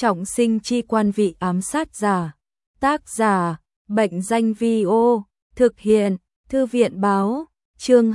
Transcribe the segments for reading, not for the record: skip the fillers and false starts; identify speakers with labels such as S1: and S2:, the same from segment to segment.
S1: Trọng sinh chi quan vị ám sát giả. Tác giả, Bệnh danh Vi-ô, thực hiện, Thư viện báo, chương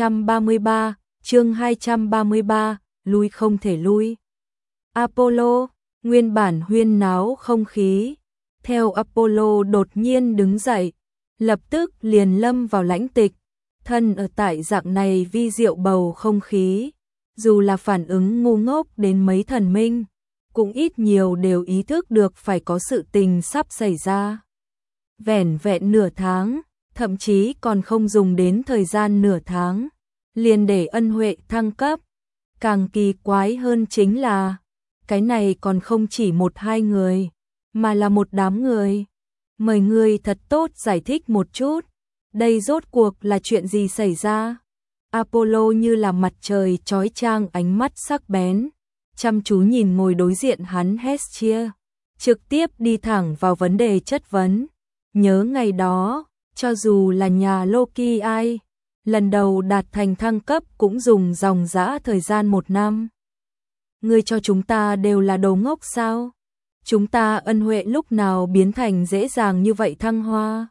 S1: 233, lui không thể lui. Apollo, nguyên bản huyên náo không khí. Theo Apollo đột nhiên đứng dậy, lập tức liền lâm vào lãnh tịch, thân ở tại dạng này vi diệu bầu không khí. Dù là phản ứng ngu ngốc đến mấy thần minh, cũng ít nhiều đều ý thức được phải có sự tình sắp xảy ra. Vẻn vẹn nửa tháng, thậm chí còn không dùng đến thời gian nửa tháng, liền để ân huệ thăng cấp. Càng kỳ quái hơn chính là, cái này còn không chỉ một hai người, mà là một đám người. Mời người thật tốt giải thích một chút, đây rốt cuộc là chuyện gì xảy ra? Apollo như là mặt trời chói chang, ánh mắt sắc bén, chăm chú nhìn ngồi đối diện hắn Hestia, trực tiếp đi thẳng vào vấn đề chất vấn. Nhớ ngày đó, cho dù là nhà Loki ai, lần đầu đạt thành thăng cấp cũng dùng dòng dã thời gian 1 năm. Ngươi cho chúng ta đều là đồ ngốc sao? Chúng ta ân huệ lúc nào biến thành dễ dàng như vậy thăng hoa?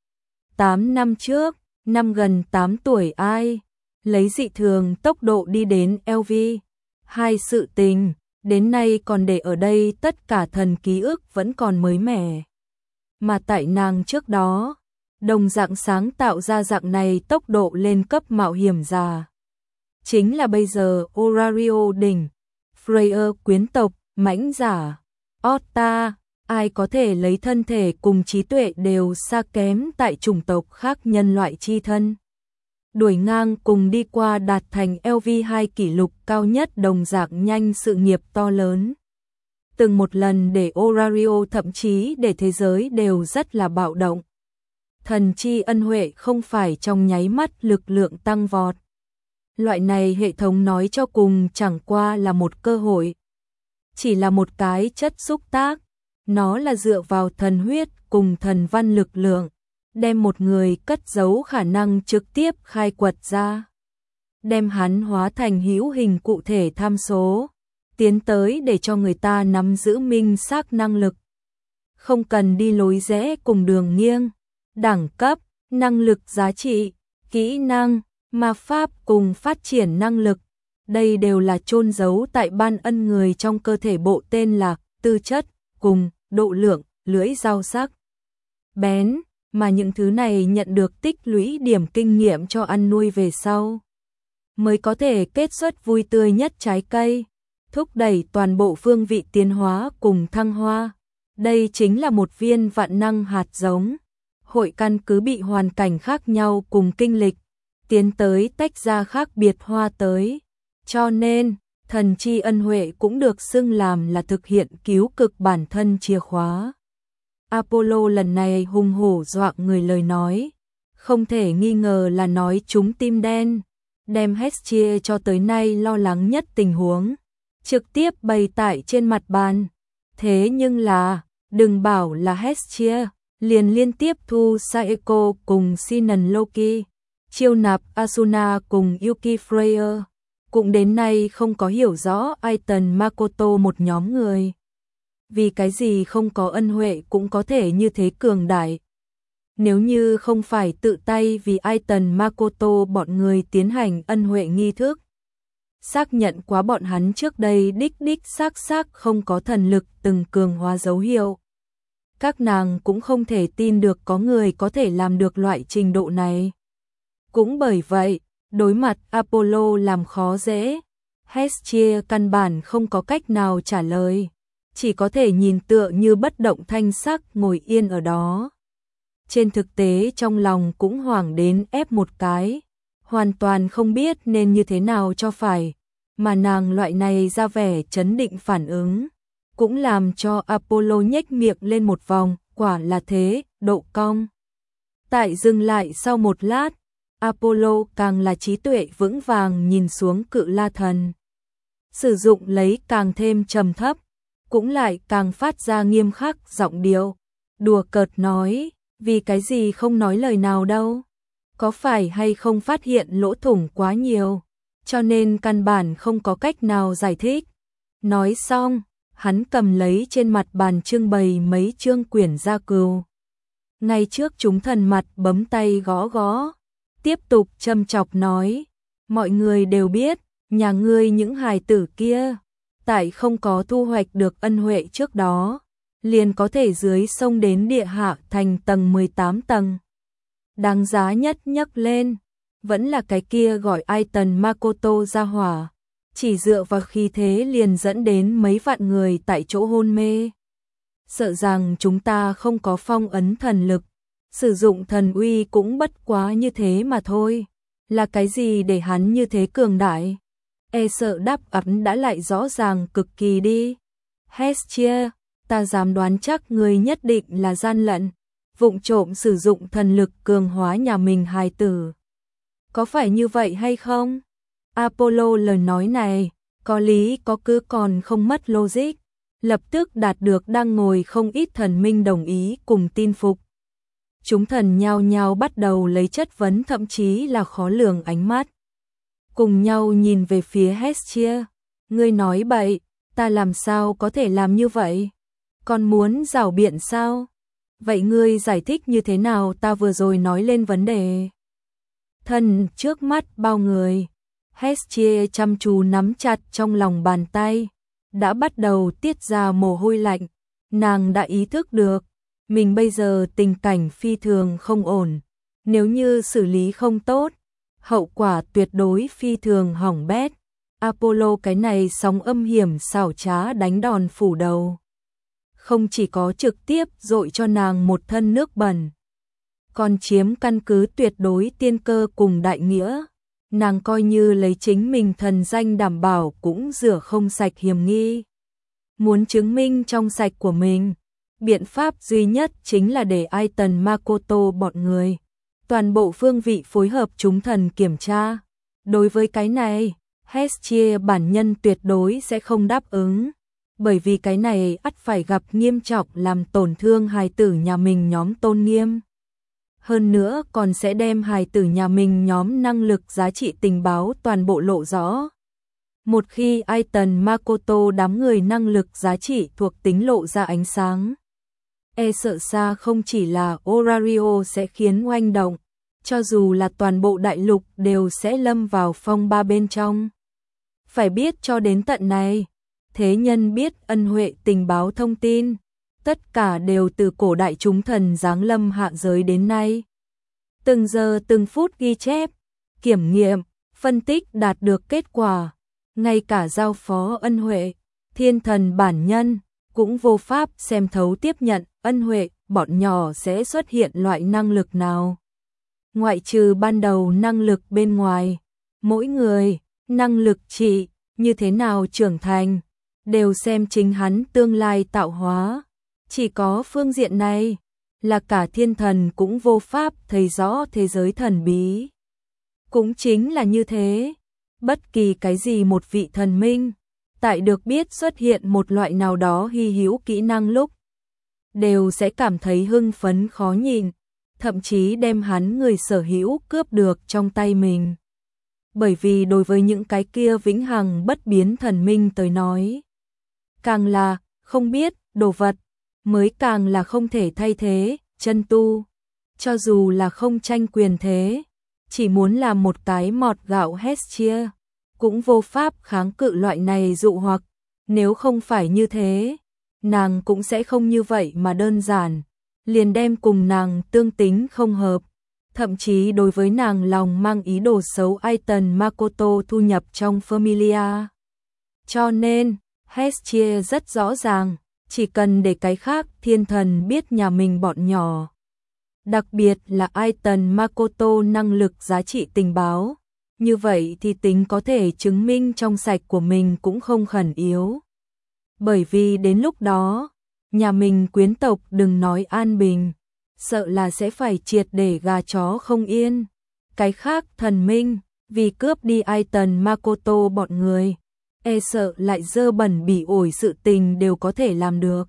S1: 8 năm trước, năm gần 8 tuổi ai, lấy dị thường tốc độ đi đến LV. Hai sự tình, đến nay còn để ở đây, tất cả thần ký ức vẫn còn mới mẻ. Mà tại nàng trước đó, đồng dạng sáng tạo ra dạng này tốc độ lên cấp mạo hiểm giả. Chính là bây giờ Orario đỉnh, Freya quyến tộc, mãnh giả, Otta, ai có thể lấy thân thể cùng trí tuệ đều xa kém tại chủng tộc khác nhân loại chi thân. Đuổi ngang cùng đi qua đạt thành LV2 kỷ lục cao nhất đồng dạng nhanh sự nghiệp to lớn. Từng một lần để Orario thậm chí để thế giới đều rất là bạo động. Thần chi ân huệ không phải trong nháy mắt lực lượng tăng vọt. Loại này hệ thống nói cho cùng chẳng qua là một cơ hội. Chỉ là một cái chất xúc tác. Nó là dựa vào thần huyết cùng thần văn lực lượng, đem một người cất giấu khả năng trực tiếp khai quật ra. Đem hắn hóa thành hữu hình cụ thể tham số, tiến tới để cho người ta nắm giữ minh xác năng lực. Không cần đi lối rẽ cùng đường nghiêng, đẳng cấp, năng lực giá trị, kỹ năng, ma pháp cùng phát triển năng lực. Đây đều là chôn giấu tại ban ân người trong cơ thể bộ tên là tư chất cùng độ lượng, lưỡi dao sắc bén, mà những thứ này nhận được tích lũy điểm kinh nghiệm cho ăn nuôi về sau, mới có thể kết xuất vui tươi nhất trái cây, thúc đẩy toàn bộ phương vị tiến hóa cùng thăng hoa. Đây chính là một viên vạn năng hạt giống, hội căn cứ bị hoàn cảnh khác nhau cùng kinh lịch, tiến tới tách ra khác biệt hoa tới. Cho nên, thần chi ân huệ cũng được xưng làm là thực hiện cứu cực bản thân chìa khóa. Apollo lần này hùng hổ doạng người lời nói, không thể nghi ngờ là nói trúng tim đen, đem Hestia cho tới nay lo lắng nhất tình huống, trực tiếp bày tại trên mặt bàn. Thế nhưng là, đừng bảo là Hestia, liền liên tiếp thu Saeko cùng Sinan Loki, chiêu nạp Asuna cùng Yuki Freya, cũng đến nay không có hiểu rõ Aiton Makoto một nhóm người. Vì cái gì không có ân huệ cũng có thể như thế cường đại. Nếu như không phải tự tay vì Aiton Makoto bọn người tiến hành ân huệ nghi thức, xác nhận quá bọn hắn trước đây đích xác không có thần lực từng cường hóa dấu hiệu. Các nàng cũng không thể tin được có người có thể làm được loại trình độ này. Cũng bởi vậy, đối mặt Apollo làm khó dễ, Hestia căn bản không có cách nào trả lời, chỉ có thể nhìn tựa như bất động thanh sắc ngồi yên ở đó. Trên thực tế trong lòng cũng hoảng đến ép một cái, hoàn toàn không biết nên như thế nào cho phải, mà nàng loại này ra vẻ trấn định phản ứng, cũng làm cho Apollo nhếch miệng lên một vòng, quả là thế, độ cong. Tại dừng lại sau một lát, Apollo càng là trí tuệ vững vàng nhìn xuống Cự La Thần. Sử dụng lấy càng thêm trầm thấp, cũng lại càng phát ra nghiêm khắc giọng điệu, đùa cợt nói, vì cái gì không nói lời nào đâu, có phải hay không phát hiện lỗ thủng quá nhiều, cho nên căn bản không có cách nào giải thích. Nói xong, hắn cầm lấy trên mặt bàn trưng bày mấy chương quyển gia cừu. Ngay trước chúng thần mặt bấm tay gõ gõ, tiếp tục châm chọc nói, mọi người đều biết, nhà ngươi những hài tử kia, tại không có thu hoạch được ân huệ trước đó, liền có thể dưới sông đến địa hạ thành tầng 18 tầng. Đáng giá nhất nhắc lên, vẫn là cái kia gọi Aiton Makoto ra hỏa, chỉ dựa vào khí thế liền dẫn đến mấy vạn người tại chỗ hôn mê. Sợ rằng chúng ta không có phong ấn thần lực, sử dụng thần uy cũng bất quá như thế mà thôi. Là cái gì để hắn như thế cường đại? E sợ đáp án đã lại rõ ràng cực kỳ đi. Hestia, ta dám đoán chắc người nhất định là gian lận, vụng trộm sử dụng thần lực cường hóa nhà mình hài tử. Có phải như vậy hay không? Apollo lời nói này, có lý có cứ còn không mất logic, lập tức đạt được đang ngồi không ít thần minh đồng ý cùng tin phục. Chúng thần nhao nhao bắt đầu lấy chất vấn thậm chí là khó lường ánh mắt. Cùng nhau nhìn về phía Hestia, ngươi nói bậy, ta làm sao có thể làm như vậy? Còn muốn rảo biện sao? Vậy ngươi giải thích như thế nào ta vừa rồi nói lên vấn đề? Thần trước mắt bao người, Hestia chăm chú nắm chặt trong lòng bàn tay, đã bắt đầu tiết ra mồ hôi lạnh, nàng đã ý thức được, mình bây giờ tình cảnh phi thường không ổn, nếu như xử lý không tốt, hậu quả tuyệt đối phi thường hỏng bét. Apollo cái này sóng âm hiểm xảo trá đánh đòn phủ đầu, không chỉ có trực tiếp dội cho nàng một thân nước bẩn, còn chiếm căn cứ tuyệt đối tiên cơ cùng đại nghĩa. Nàng coi như lấy chính mình thần danh đảm bảo cũng rửa không sạch hiểm nghi. Muốn chứng minh trong sạch của mình, biện pháp duy nhất chính là để Aiton Makoto bọn người, toàn bộ phương vị phối hợp chúng thần kiểm tra. Đối với cái này, Hestia bản nhân tuyệt đối sẽ không đáp ứng, bởi vì cái này ắt phải gặp nghiêm trọng làm tổn thương hài tử nhà mình nhóm tôn nghiêm. Hơn nữa còn sẽ đem hài tử nhà mình nhóm năng lực giá trị tình báo toàn bộ lộ rõ. Một khi Aiton Makoto đám người năng lực giá trị thuộc tính lộ ra ánh sáng, e sợ xa không chỉ là Orario sẽ khiến oanh động, cho dù là toàn bộ đại lục đều sẽ lâm vào phong ba bên trong. Phải biết cho đến tận này, thế nhân biết ân huệ tình báo thông tin, tất cả đều từ cổ đại chúng thần giáng lâm hạ giới đến nay. Từng giờ từng phút ghi chép, kiểm nghiệm, phân tích đạt được kết quả, ngay cả giao phó ân huệ, thiên thần bản nhân, cũng vô pháp xem thấu tiếp nhận ân huệ, bọn nhỏ sẽ xuất hiện loại năng lực nào. Ngoại trừ ban đầu năng lực bên ngoài, mỗi người, năng lực trị, như thế nào trưởng thành, đều xem chính hắn tương lai tạo hóa. Chỉ có phương diện này, là cả thiên thần cũng vô pháp thấy rõ thế giới thần bí. Cũng chính là như thế, bất kỳ cái gì một vị thần minh, tại được biết xuất hiện một loại nào đó hy hữu kỹ năng lúc, đều sẽ cảm thấy hưng phấn khó nhịn, thậm chí đem hắn người sở hữu cướp được trong tay mình. Bởi vì đối với những cái kia vĩnh hằng bất biến thần minh tới nói, càng là không biết đồ vật, mới càng là không thể thay thế, chân tu. Cho dù là không tranh quyền thế, chỉ muốn làm một cái mọt gạo Hestia, cũng vô pháp kháng cự loại này dụ hoặc. Nếu không phải như thế, nàng cũng sẽ không như vậy mà đơn giản, liền đem cùng nàng tương tính không hợp, thậm chí đối với nàng lòng mang ý đồ xấu Aiton Makoto thu nhập trong Familia. Cho nên, Hestia rất rõ ràng, chỉ cần để cái khác thiên thần biết nhà mình bọn nhỏ, đặc biệt là Aiton Makoto năng lực giá trị tình báo, như vậy thì tính có thể chứng minh trong sạch của mình cũng không khẩn yếu. Bởi vì đến lúc đó, nhà mình quyến tộc đừng nói an bình, sợ là sẽ phải triệt để gà chó không yên. Cái khác thần minh, vì cướp đi Aiton Makoto bọn người, e sợ lại dơ bẩn bỉ ổi sự tình đều có thể làm được.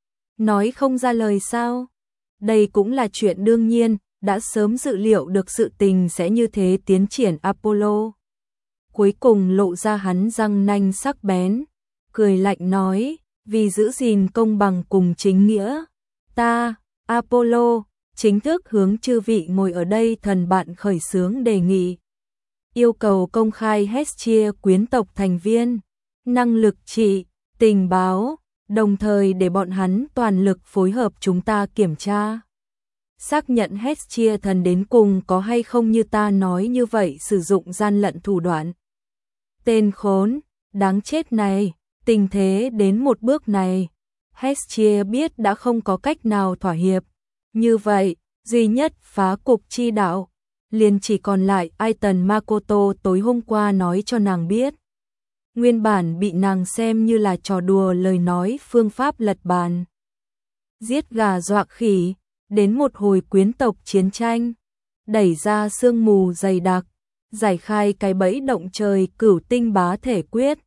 S1: Nói không ra lời sao? Đây cũng là chuyện đương nhiên, đã sớm dự liệu được sự tình sẽ như thế tiến triển. Apollo cuối cùng lộ ra hắn răng nanh sắc bén, cười lạnh nói, vì giữ gìn công bằng cùng chính nghĩa, ta, Apollo, chính thức hướng chư vị ngồi ở đây thần bạn khởi xướng đề nghị. Yêu cầu công khai Hestia quyến tộc thành viên, năng lực trị, tình báo, đồng thời để bọn hắn toàn lực phối hợp chúng ta kiểm tra. Xác nhận Hestia thần đến cùng có hay không như ta nói như vậy sử dụng gian lận thủ đoạn. Tên khốn, đáng chết này, tình thế đến một bước này, Hestia biết đã không có cách nào thỏa hiệp. Như vậy, duy nhất phá cục chi đạo, liền chỉ còn lại Aiton Makoto tối hôm qua nói cho nàng biết. Nguyên bản bị nàng xem như là trò đùa lời nói phương pháp lật bàn. Giết gà dọa khỉ, đến một hồi quyến tộc chiến tranh, đẩy ra sương mù dày đặc, giải khai cái bẫy động trời cửu tinh bá thể quyết,